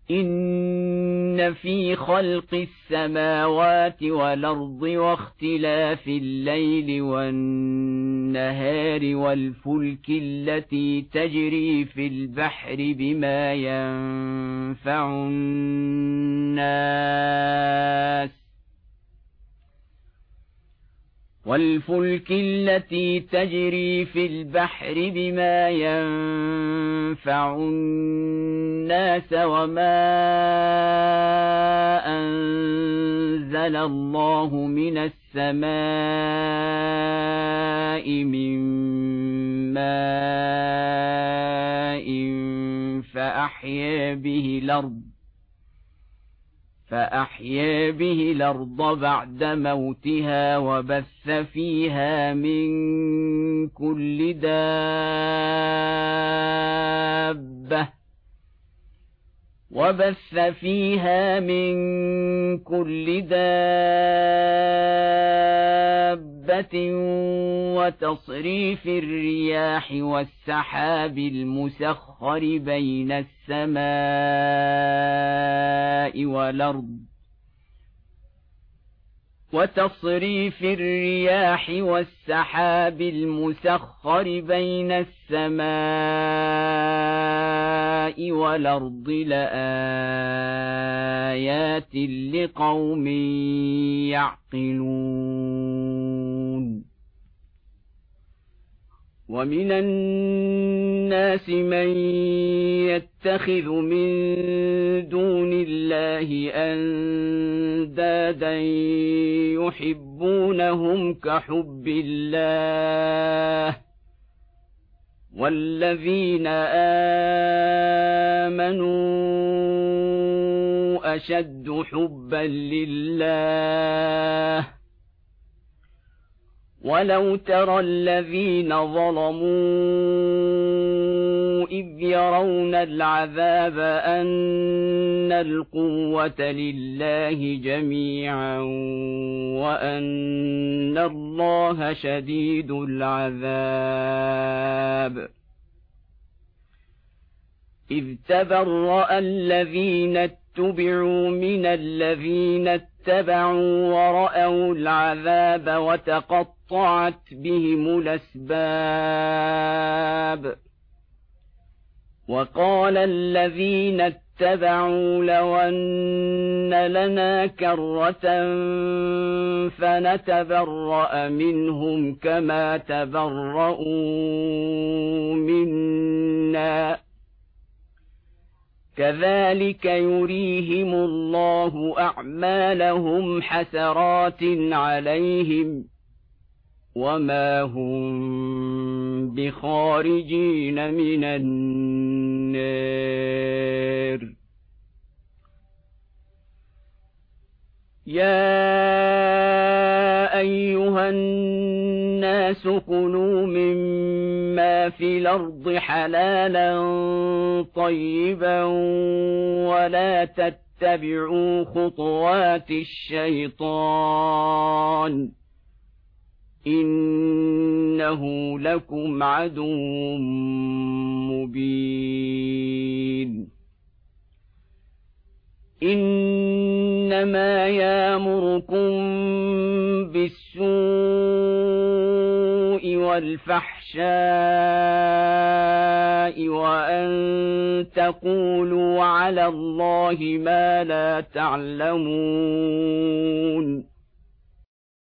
إن في خلق السماوات والأرض واختلاف الليل والنهار والفلك التي تجري في البحر بما ينفع الناس وما أنزل الله من السماء من ماء فأحيا به الأرض بعد موتها وبث فيها من كل دابة وتصريف الرياح والسحاب المسخر بين السماء والأرض لآيات لقوم يعقلون ومن الناس من يتخذ من دون الله أندادا يحبونهم كحب الله والذين آمنوا أشد حبا لله ولو ترى الذين ظلموا إذ يرون العذاب أن القوة لله جميعا وأن الله شديد العذاب إذ تبرأ الذين اتبعوا من الذين اتبعوا ورأوا العذاب وتقطعت بهم الأسباب وقال الذين اتبعوا لو أن لنا كرة فنتبرأ منهم كما تبرؤوا منا كذلك يريهم الله أعمالهم حسرات عليهم وما هم بخارجين من النار يا أيها الناس كلوا مما في الأرض حلالا طيبا ولا تتبعوا خطوات الشيطان إنه لكم عدو مبين إنما يأمركم بالسوء والفحشاء وأن تقولوا على الله ما لا تعلمون